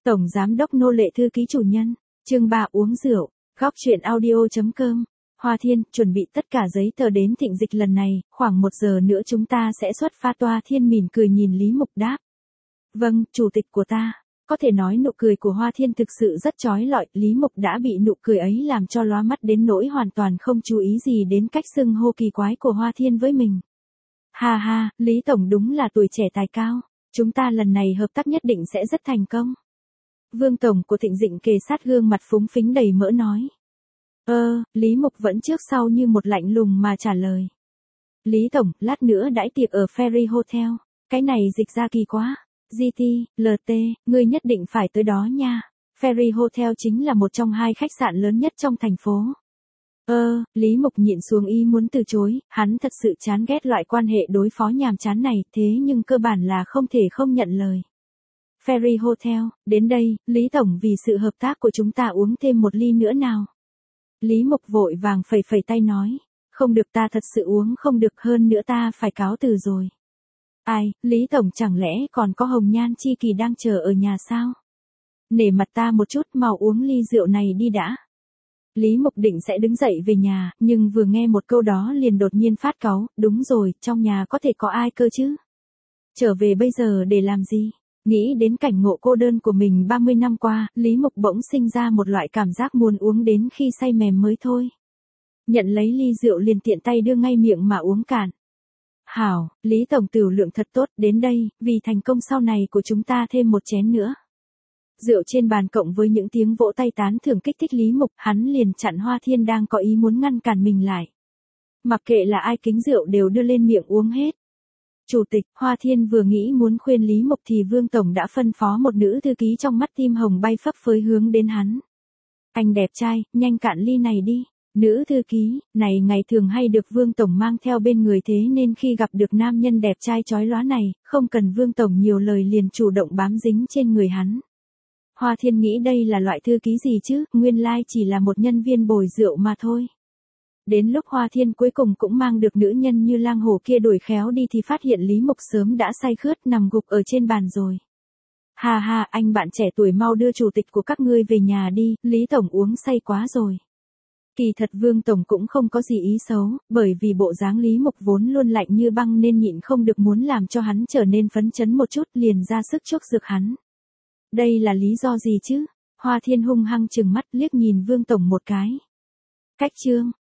Tổng Giám đốc nô lệ thư ký chủ nhân, chương 3 uống rượu, góc chuyện audio.com. Hoa Thiên, chuẩn bị tất cả giấy tờ đến thịnh dịch lần này, khoảng 1 giờ nữa chúng ta sẽ xuất phát. Toa Thiên mỉm cười nhìn Lý Mục đáp. Vâng, chủ tịch của ta. Có thể nói nụ cười của Hoa Thiên thực sự rất chói lọi, Lý Mục đã bị nụ cười ấy làm cho lóa mắt đến nỗi hoàn toàn không chú ý gì đến cách xưng hô kỳ quái của Hoa Thiên với mình. Ha ha, Lý Tổng đúng là tuổi trẻ tài cao, chúng ta lần này hợp tác nhất định sẽ rất thành công. Vương Tổng của Thịnh Dịnh kề sát gương mặt phúng phính đầy mỡ nói. Lý Mục vẫn trước sau như một lạnh lùng mà trả lời. Lý Tổng, lát nữa đãi tiệc ở Ferry Hotel, cái này dịch ra kỳ quá. GT, LT, ngươi nhất định phải tới đó nha. Ferry Hotel chính là một trong 2 khách sạn lớn nhất trong thành phố. Lý Mục nhịn xuống ý muốn từ chối, hắn thật sự chán ghét loại quan hệ đối phó nhàm chán này, thế nhưng cơ bản là không thể không nhận lời. Ferry Hotel, đến đây, Lý Tổng vì sự hợp tác của chúng ta uống thêm một ly nữa nào. Lý Mục vội vàng phẩy phẩy tay nói, không được, ta thật sự uống không được, hơn nữa ta phải cáo từ rồi. Ai, Lý Tổng chẳng lẽ còn có Hồng Nhan Chi Kỳ đang chờ ở nhà sao? Nể mặt ta một chút, mau uống ly rượu này đi đã. Lý Mục định sẽ đứng dậy về nhà, nhưng vừa nghe một câu đó liền đột nhiên phát cáu, đúng rồi, trong nhà có thể có ai cơ chứ? Trở về bây giờ để làm gì? Nghĩ đến cảnh ngộ cô đơn của mình 30 năm qua, Lý Mục bỗng sinh ra một loại cảm giác muốn uống đến khi say mềm mới thôi. Nhận lấy ly rượu liền tiện tay đưa ngay miệng mà uống cạn. Hảo, Lý Tổng tiểu lượng thật tốt, đến đây, vì thành công sau này của chúng ta thêm một chén nữa. Rượu trên bàn cộng với những tiếng vỗ tay tán thưởng kích thích Lý Mục, hắn liền chặn Hoa Thiên đang có ý muốn ngăn cản mình lại. Mặc kệ là ai, kính rượu đều đưa lên miệng uống hết. Chủ tịch, Hoa Thiên vừa nghĩ muốn khuyên Lý Mục thì Vương Tổng đã phân phó một nữ thư ký trong mắt tim hồng bay phấp phới hướng đến hắn. Anh đẹp trai, nhanh cạn ly này đi. Nữ thư ký, này ngày thường hay được Vương Tổng mang theo bên người, thế nên khi gặp được nam nhân đẹp trai chói lóa này, không cần Vương Tổng nhiều lời liền chủ động bám dính trên người hắn. Hoa Thiên nghĩ đây là loại thư ký gì chứ, nguyên lai chỉ là một nhân viên bồi rượu mà thôi. Đến lúc Hoa Thiên cuối cùng cũng mang được nữ nhân như lang hổ kia đuổi khéo đi thì phát hiện Lý Mục sớm đã say khướt nằm gục ở trên bàn rồi. Ha ha, anh bạn trẻ tuổi mau đưa chủ tịch của các ngươi về nhà đi, Lý Tổng uống say quá rồi. Kỳ thật Vương Tổng cũng không có gì ý xấu, bởi vì bộ dáng Lý Mục vốn luôn lạnh như băng nên nhịn không được muốn làm cho hắn trở nên phấn chấn một chút, liền ra sức chuốc giựt hắn. Đây là lý do gì chứ? Hoa Thiên hung hăng trừng mắt liếc nhìn Vương Tổng một cái. Cách chương.